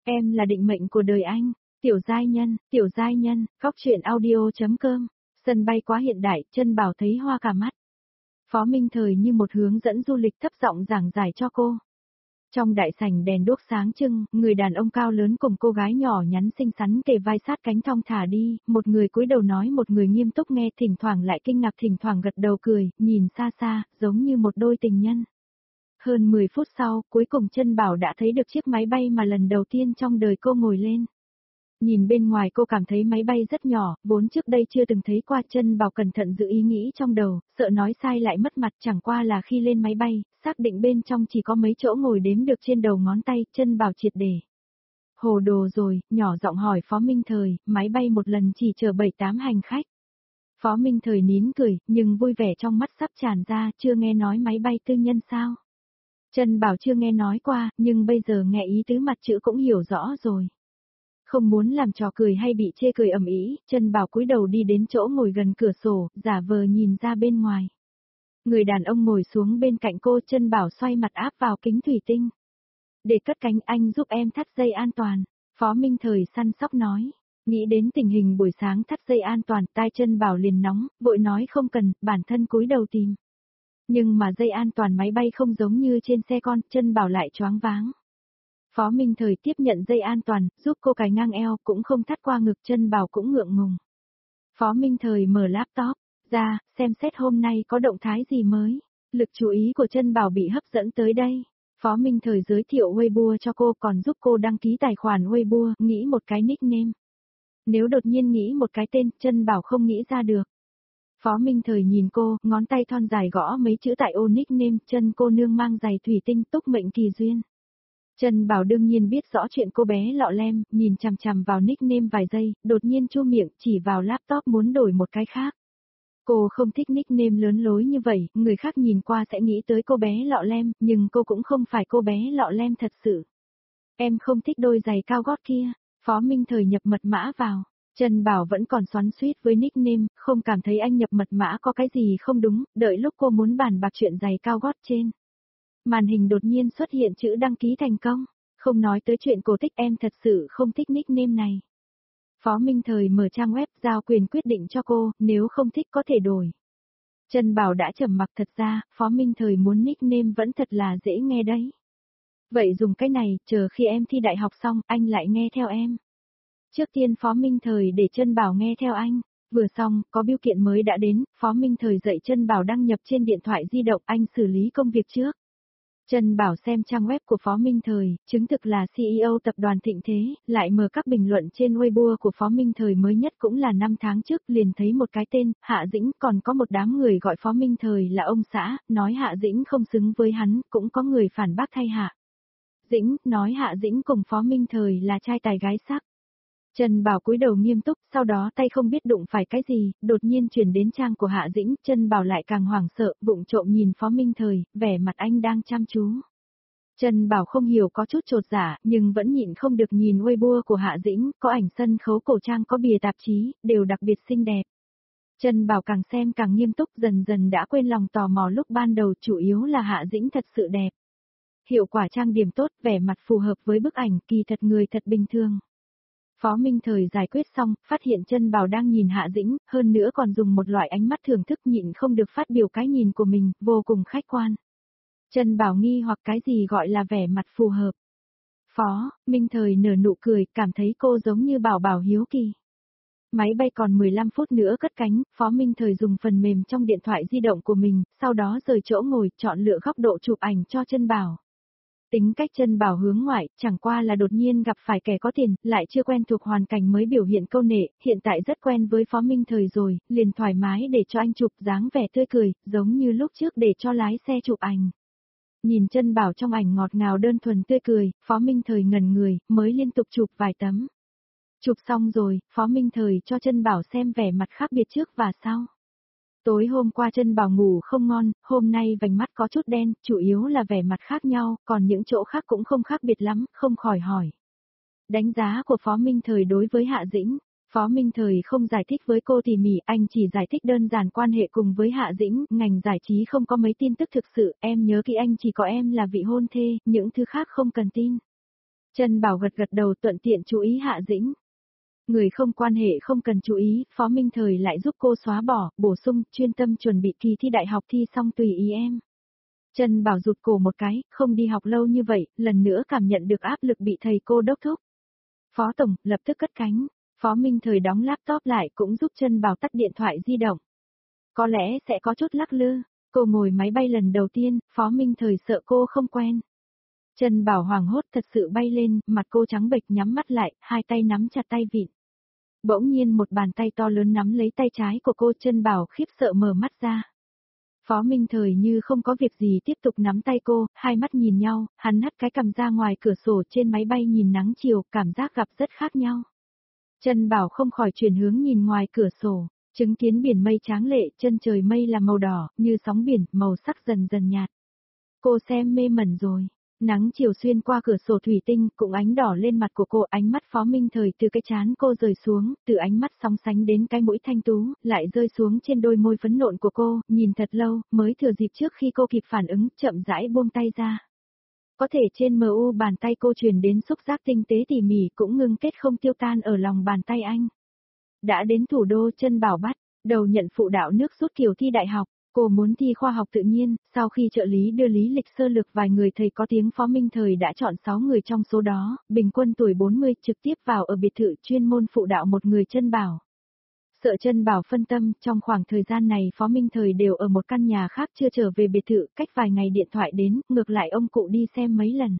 Em là định mệnh của đời anh. Tiểu giai nhân, góc truyện audio.com. Sân bay quá hiện đại, Trân Bảo thấy hoa cả mắt. Phó Minh Thời như một hướng dẫn du lịch thấp giọng giảng giải cho cô. Trong đại sảnh đèn đuốc sáng trưng, người đàn ông cao lớn cùng cô gái nhỏ nhắn xinh xắn kề vai sát cánh thong thả đi, một người cúi đầu nói một người nghiêm túc nghe, thỉnh thoảng lại kinh ngạc, thỉnh thoảng gật đầu cười, nhìn xa xa, giống như một đôi tình nhân. Hơn 10 phút sau, cuối cùng Trân Bảo đã thấy được chiếc máy bay mà lần đầu tiên trong đời cô ngồi lên. Nhìn bên ngoài cô cảm thấy máy bay rất nhỏ, vốn trước đây chưa từng thấy qua. Trân Bảo cẩn thận giữ ý nghĩ trong đầu, sợ nói sai lại mất mặt, chẳng qua là khi lên máy bay, xác định bên trong chỉ có mấy chỗ ngồi đếm được trên đầu ngón tay, Trân Bảo triệt để. Hồ đồ rồi, nhỏ giọng hỏi Phó Minh Thời, máy bay một lần chỉ chở 7-8 hành khách. Phó Minh Thời nín cười, nhưng vui vẻ trong mắt sắp tràn ra, chưa nghe nói máy bay tư nhân sao? Trân Bảo chưa nghe nói qua, nhưng bây giờ nghe ý tứ mặt chữ cũng hiểu rõ rồi. Không muốn làm trò cười hay bị chê cười ầm ĩ, Trân Bảo cúi đầu đi đến chỗ ngồi gần cửa sổ, giả vờ nhìn ra bên ngoài. Người đàn ông ngồi xuống bên cạnh cô, Trân Bảo xoay mặt áp vào kính thủy tinh. Để cất cánh anh giúp em thắt dây an toàn, Phó Minh Thời săn sóc nói. Nghĩ đến tình hình buổi sáng thắt dây an toàn, tai Trân Bảo liền nóng, vội nói không cần, bản thân cúi đầu tìm. Nhưng mà dây an toàn máy bay không giống như trên xe con, Trân Bảo lại choáng váng. Phó Minh Thời tiếp nhận dây an toàn, giúp cô cài ngang eo, cũng không thắt qua ngực, Trân Bảo cũng ngượng ngùng. Phó Minh Thời mở laptop ra, xem xét hôm nay có động thái gì mới. Lực chú ý của Trân Bảo bị hấp dẫn tới đây. Phó Minh Thời giới thiệu Weibo cho cô, còn giúp cô đăng ký tài khoản Weibo, nghĩ một cái nickname. Nếu đột nhiên nghĩ một cái tên, Trân Bảo không nghĩ ra được. Phó Minh Thời nhìn cô, ngón tay thon dài gõ mấy chữ tại ô nickname, Trân cô nương mang giày thủy tinh, túc mệnh kỳ duyên. Trân Bảo đương nhiên biết rõ chuyện cô bé lọ lem, nhìn chằm chằm vào nickname vài giây, đột nhiên chu miệng chỉ vào laptop muốn đổi một cái khác. Cô không thích nickname lớn lối như vậy, người khác nhìn qua sẽ nghĩ tới cô bé lọ lem, nhưng cô cũng không phải cô bé lọ lem thật sự. Em không thích đôi giày cao gót kia. Phó Minh Thời nhập mật mã vào. Trân Bảo vẫn còn xoắn xuýt với nickname, không cảm thấy anh nhập mật mã có cái gì không đúng, đợi lúc cô muốn bàn bạc chuyện giày cao gót trên. Màn hình đột nhiên xuất hiện chữ đăng ký thành công, không nói tới chuyện cô thích, em thật sự không thích nickname này. Phó Minh Thời mở trang web giao quyền quyết định cho cô, nếu không thích có thể đổi. Trân Bảo đã trầm mặc, thật ra, Phó Minh Thời muốn nickname vẫn thật là dễ nghe đấy. Vậy dùng cái này, chờ khi em thi đại học xong, anh lại nghe theo em. Trước tiên Phó Minh Thời để Trân Bảo nghe theo anh. Vừa xong, có bưu kiện mới đã đến, Phó Minh Thời dạy Trân Bảo đăng nhập trên điện thoại di động, anh xử lý công việc trước. Trân Bảo xem trang web của Phó Minh Thời, chứng thực là CEO tập đoàn Thịnh Thế, lại mở các bình luận trên Weibo của Phó Minh Thời mới nhất cũng là 5 tháng trước, liền thấy một cái tên, Hạ Dĩnh, còn có một đám người gọi Phó Minh Thời là ông xã, nói Hạ Dĩnh không xứng với hắn, cũng có người phản bác thay Hạ Dĩnh, nói Hạ Dĩnh cùng Phó Minh Thời là trai tài gái sắc. Trân Bảo cúi đầu nghiêm túc, sau đó tay không biết đụng phải cái gì, đột nhiên chuyển đến trang của Hạ Dĩnh, Trân Bảo lại càng hoảng sợ, vụng trộm nhìn Phó Minh Thời, vẻ mặt anh đang chăm chú. Trân Bảo không hiểu, có chút chột dạ, nhưng vẫn nhịn không được nhìn Weibo của Hạ Dĩnh, có ảnh sân khấu cổ trang, có bìa tạp chí, đều đặc biệt xinh đẹp. Trân Bảo càng xem càng nghiêm túc, dần dần đã quên lòng tò mò lúc ban đầu, chủ yếu là Hạ Dĩnh thật sự đẹp. Hiệu quả trang điểm tốt, vẻ mặt phù hợp với bức ảnh, kỳ thật người thật bình thường. Phó Minh Thời giải quyết xong, phát hiện Trân Bảo đang nhìn Hạ Dĩnh, hơn nữa còn dùng một loại ánh mắt thưởng thức, nhịn không được phát biểu cái nhìn của mình, vô cùng khách quan. Trân Bảo nghi hoặc cái gì gọi là vẻ mặt phù hợp. Phó Minh Thời nở nụ cười, cảm thấy cô giống như Bảo Bảo hiếu kỳ. Máy bay còn 15 phút nữa cất cánh, Phó Minh Thời dùng phần mềm trong điện thoại di động của mình, sau đó rời chỗ ngồi, chọn lựa góc độ chụp ảnh cho Trân Bảo. Tính cách Trân Bảo hướng ngoại, chẳng qua là đột nhiên gặp phải kẻ có tiền, lại chưa quen thuộc hoàn cảnh mới biểu hiện câu nệ, hiện tại rất quen với Phó Minh Thời rồi, liền thoải mái để cho anh chụp, dáng vẻ tươi cười, giống như lúc trước để cho lái xe chụp ảnh. Nhìn Trân Bảo trong ảnh ngọt ngào đơn thuần tươi cười, Phó Minh Thời ngẩn người, mới liên tục chụp vài tấm. Chụp xong rồi, Phó Minh Thời cho Trân Bảo xem vẻ mặt khác biệt trước và sau. Tối hôm qua Trân Bảo ngủ không ngon, hôm nay vành mắt có chút đen, chủ yếu là vẻ mặt khác nhau, còn những chỗ khác cũng không khác biệt lắm, không khỏi hỏi. Đánh giá của Phó Minh Thời đối với Hạ Dĩnh. Phó Minh Thời không giải thích với cô tỉ mỉ, anh chỉ giải thích đơn giản quan hệ cùng với Hạ Dĩnh, ngành giải trí không có mấy tin tức thực sự, em nhớ kỹ anh chỉ có em là vị hôn thê, những thứ khác không cần tin. Trân Bảo gật gật đầu thuận tiện chú ý Hạ Dĩnh. Người không quan hệ không cần chú ý, Phó Minh Thời lại giúp cô xóa bỏ, bổ sung, chuyên tâm chuẩn bị kỳ thi đại học thi xong tùy ý em. Trân Bảo rụt cổ một cái, không đi học lâu như vậy, lần nữa cảm nhận được áp lực bị thầy cô đốc thúc. Phó Tổng, lập tức cất cánh. Phó Minh Thời đóng laptop lại cũng giúp Trân Bảo tắt điện thoại di động. Có lẽ sẽ có chút lắc lư. Cô ngồi máy bay lần đầu tiên, Phó Minh Thời sợ cô không quen. Trân Bảo hoảng hốt thật sự bay lên, mặt cô trắng bệch nhắm mắt lại, hai tay nắm chặt tay vịn. Bỗng nhiên một bàn tay to lớn nắm lấy tay trái của cô, Trân Bảo khiếp sợ mở mắt ra. Phó Minh Thời như không có việc gì tiếp tục nắm tay cô, hai mắt nhìn nhau, hắn hất cái cằm ra ngoài cửa sổ trên máy bay nhìn nắng chiều, cảm giác gặp rất khác nhau. Trân Bảo không khỏi chuyển hướng nhìn ngoài cửa sổ, chứng kiến biển mây tráng lệ, chân trời mây là màu đỏ, như sóng biển, màu sắc dần dần nhạt. Cô xem mê mẩn rồi. Nắng chiều xuyên qua cửa sổ thủy tinh, cũng ánh đỏ lên mặt của cô, ánh mắt Phó Minh Thời từ cái trán cô rời xuống, từ ánh mắt sóng sánh đến cái mũi thanh tú, lại rơi xuống trên đôi môi phấn nộn của cô, nhìn thật lâu, mới thừa dịp trước khi cô kịp phản ứng, chậm rãi buông tay ra. Có thể trên MU bàn tay cô truyền đến xúc giác tinh tế tỉ mỉ cũng ngưng kết không tiêu tan ở lòng bàn tay anh. Đã đến thủ đô, Trân Bảo bắt đầu nhận phụ đạo nước rút kiểu thi đại học. Cô muốn thi khoa học tự nhiên, sau khi trợ lý đưa lý lịch sơ lược vài người thầy có tiếng, Phó Minh Thời đã chọn 6 người trong số đó, bình quân tuổi 40, trực tiếp vào ở biệt thự chuyên môn phụ đạo một người. Trân Bảo. Sợ Trân Bảo phân tâm, trong khoảng thời gian này Phó Minh Thời đều ở một căn nhà khác chưa trở về biệt thự, cách vài ngày điện thoại đến, ngược lại ông cụ đi xem mấy lần.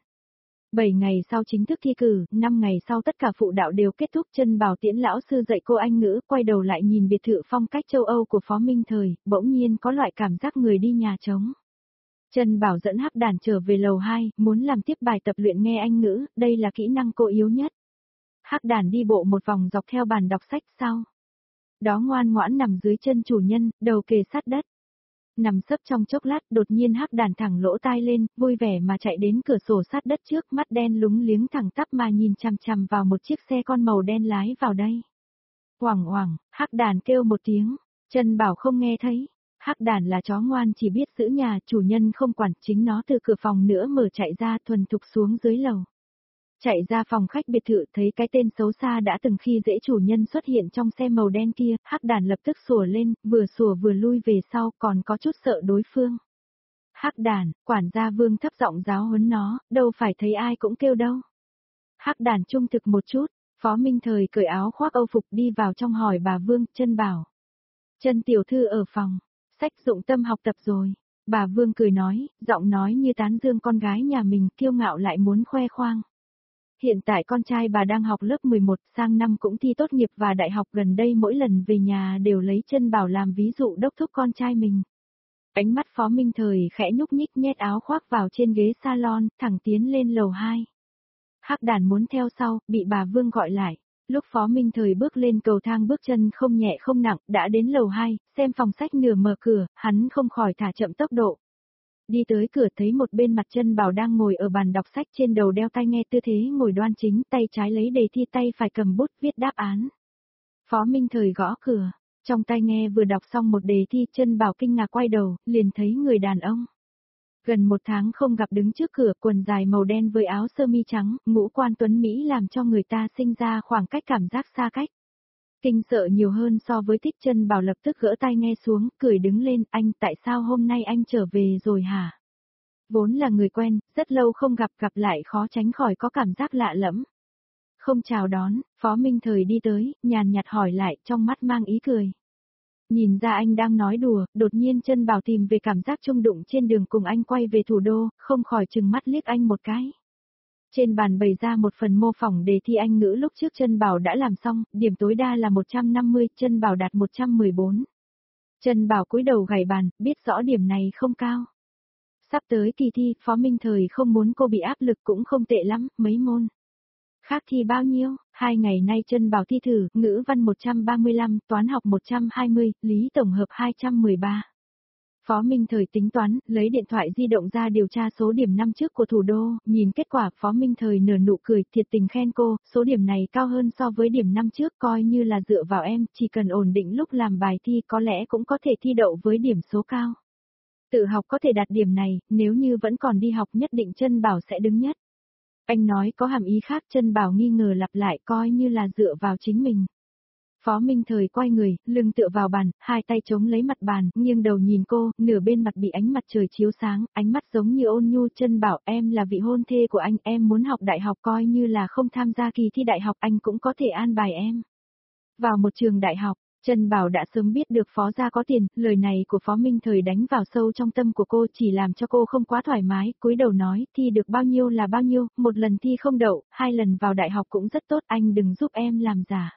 7 ngày sau chính thức thi cử, 5 ngày sau tất cả phụ đạo đều kết thúc. Trân Bảo tiễn lão sư dạy cô Anh ngữ, quay đầu lại nhìn biệt thự phong cách châu Âu của Phó Minh Thời, bỗng nhiên có loại cảm giác người đi nhà trống. Trân Bảo dẫn Hắc Đàn trở về lầu 2, muốn làm tiếp bài tập luyện nghe Anh ngữ, đây là kỹ năng cô yếu nhất. Hắc Đàn đi bộ một vòng dọc theo bàn đọc sách sau. Đó ngoan ngoãn nằm dưới chân chủ nhân, đầu kề sát đất. Nằm sấp trong chốc lát, đột nhiên Hắc Đàn thẳng lỗ tai lên, vui vẻ mà chạy đến cửa sổ sát đất trước, mắt đen lúng liếng thẳng tắp mà nhìn chằm chằm vào một chiếc xe con màu đen lái vào đây. Oảng oảng, Hắc Đàn kêu một tiếng, Trân Bảo không nghe thấy. Hắc Đàn là chó ngoan chỉ biết giữ nhà, chủ nhân không quản, chính nó từ cửa phòng nữa mở chạy ra, thuần thục xuống dưới lầu. Chạy ra phòng khách biệt thự, thấy cái tên xấu xa đã từng khi dễ chủ nhân xuất hiện trong xe màu đen kia, Hắc Đàn lập tức sủa lên, vừa sủa vừa lui về sau, còn có chút sợ đối phương. Hắc Đàn, quản gia Vương thấp giọng giáo huấn nó, đâu phải thấy ai cũng kêu đâu. Hắc Đàn trung thực một chút, Phó Minh Thời cởi áo khoác Âu phục đi vào trong hỏi bà Vương. Trân Bảo. Trân tiểu thư ở phòng, sách dụng tâm học tập rồi. Bà Vương cười nói, giọng nói như tán dương con gái nhà mình, kiêu ngạo lại muốn khoe khoang. Hiện tại con trai bà đang học lớp 11, sang năm cũng thi tốt nghiệp và đại học, gần đây mỗi lần về nhà đều lấy Trân Bảo làm ví dụ đốc thúc con trai mình. Ánh mắt Phó Minh Thời khẽ nhúc nhích, nhét áo khoác vào trên ghế salon, thẳng tiến lên lầu 2. Hắc Đàn muốn theo sau, bị bà Vương gọi lại. Lúc Phó Minh Thời bước lên cầu thang, bước chân không nhẹ không nặng, đã đến lầu 2, xem phòng sách nửa mở cửa, hắn không khỏi thả chậm tốc độ. Đi tới cửa thấy một bên mặt Trân Bảo đang ngồi ở bàn đọc sách, trên đầu đeo tai nghe, tư thế ngồi đoan chính, tay trái lấy đề thi, tay phải cầm bút viết đáp án. Phó Minh Thời gõ cửa, trong tai nghe vừa đọc xong một đề thi, Trân Bảo kinh ngạc quay đầu, liền thấy người đàn ông. Gần 1 tháng không gặp, đứng trước cửa, quần dài màu đen với áo sơ mi trắng, ngũ quan tuấn Mỹ làm cho người ta sinh ra khoảng cách, cảm giác xa cách. Kinh sợ nhiều hơn so với thích. Trân Bảo lập tức gỡ tai nghe xuống, cười đứng lên, anh, tại sao hôm nay anh trở về rồi hả? Vốn là người quen, rất lâu không gặp, gặp lại khó tránh khỏi có cảm giác lạ lẫm. Không chào đón, Phó Minh Thời đi tới, nhàn nhạt hỏi lại, trong mắt mang ý cười. Nhìn ra anh đang nói đùa, đột nhiên Trân Bảo tìm về cảm giác chung đụng trên đường cùng anh quay về thủ đô, không khỏi trừng mắt liếc anh một cái. Trên bàn bày ra một phần mô phỏng đề thi Anh ngữ lúc trước Trân Bảo đã làm xong, điểm tối đa là 150, Trân Bảo đạt 114. Trân Bảo cúi đầu gảy bàn, biết rõ điểm này không cao. Sắp tới kỳ thi, Phó Minh Thời không muốn cô bị áp lực, cũng không tệ lắm, mấy môn. Khác thi bao nhiêu? 2 ngày nay Trân Bảo thi thử, ngữ văn 135, toán học 120, lý tổng hợp 213. Phó Minh Thời tính toán, lấy điện thoại di động ra điều tra số điểm năm trước của thủ đô, nhìn kết quả, Phó Minh Thời nở nụ cười, thiệt tình khen cô, số điểm này cao hơn so với điểm năm trước, coi như là dựa vào em, chỉ cần ổn định lúc làm bài thi có lẽ cũng có thể thi đậu với điểm số cao. Tự học có thể đạt điểm này, nếu như vẫn còn đi học nhất định Trân Bảo sẽ đứng nhất. Anh nói có hàm ý khác, Trân Bảo nghi ngờ lặp lại coi như là dựa vào chính mình. Phó Minh Thời quay người, lưng tựa vào bàn, hai tay chống lấy mặt bàn, nghiêng đầu nhìn cô, nửa bên mặt bị ánh mặt trời chiếu sáng, ánh mắt giống như ôn nhu. Trân Bảo, em là vị hôn thê của anh, em muốn học đại học, coi như là không tham gia kỳ thi đại học anh cũng có thể an bài em vào một trường đại học. Trân Bảo đã sớm biết được Phó gia có tiền, lời này của Phó Minh Thời đánh vào sâu trong tâm của cô, chỉ làm cho cô không quá thoải mái, cúi đầu nói, thi được bao nhiêu là bao nhiêu, một lần thi không đậu, hai lần vào đại học cũng rất tốt, anh đừng giúp em làm giả.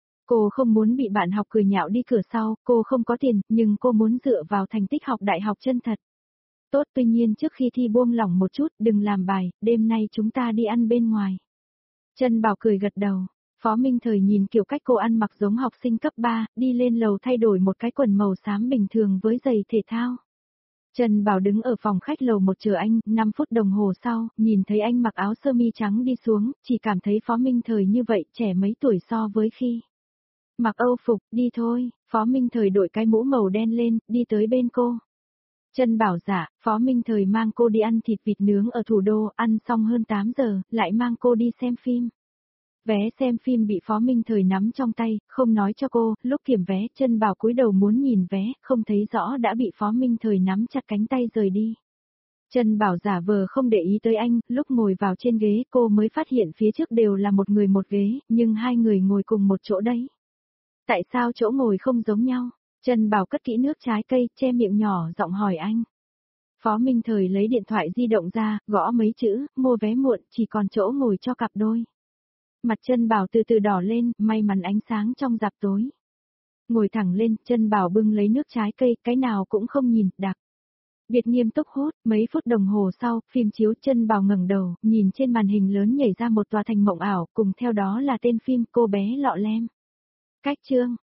Cô không muốn bị bạn học cười nhạo đi cửa sau, cô không có tiền, nhưng cô muốn dựa vào thành tích học đại học chân thật. Tốt, tuy nhiên trước khi thi buông lỏng một chút, đừng làm bài, đêm nay chúng ta đi ăn bên ngoài. Trân Bảo cười gật đầu. Phó Minh Thời nhìn kiểu cách cô ăn mặc giống học sinh cấp 3, đi lên lầu thay đổi một cái quần màu xám bình thường với giày thể thao. Trân Bảo đứng ở phòng khách lầu 1 chờ anh, 5 phút đồng hồ sau, nhìn thấy anh mặc áo sơ mi trắng đi xuống, chỉ cảm thấy Phó Minh Thời như vậy, trẻ mấy tuổi so với khi mặc Âu phục, đi thôi. Phó Minh Thời đội cái mũ màu đen lên, đi tới bên cô. Trân Bảo dạ, Phó Minh Thời mang cô đi ăn thịt vịt nướng ở thủ đô, ăn xong hơn 8 giờ, lại mang cô đi xem phim. Vé xem phim bị Phó Minh Thời nắm trong tay, không nói cho cô, lúc kiểm vé, Trân Bảo cúi đầu muốn nhìn vé, không thấy rõ đã bị Phó Minh Thời nắm chặt cánh tay rời đi. Trân Bảo giả vờ không để ý tới anh, lúc ngồi vào trên ghế cô mới phát hiện phía trước đều là một người một ghế, nhưng hai người ngồi cùng một chỗ đấy. Tại sao chỗ ngồi không giống nhau? Trân Bảo cất kỹ nước trái cây, che miệng nhỏ giọng hỏi anh. Phó Minh Thời lấy điện thoại di động ra, gõ mấy chữ, mua vé muộn, chỉ còn chỗ ngồi cho cặp đôi. Mặt Trân Bảo từ từ đỏ lên, may mắn ánh sáng trong rạp tối. Ngồi thẳng lên, Trân Bảo bưng lấy nước trái cây, cái nào cũng không nhìn, đặc biệt nghiêm túc hút, mấy phút đồng hồ sau, phim chiếu. Trân Bảo ngẩng đầu, nhìn trên màn hình lớn nhảy ra một tòa thành mộng ảo, cùng theo đó là tên phim Cô bé lọ lem. Cách chương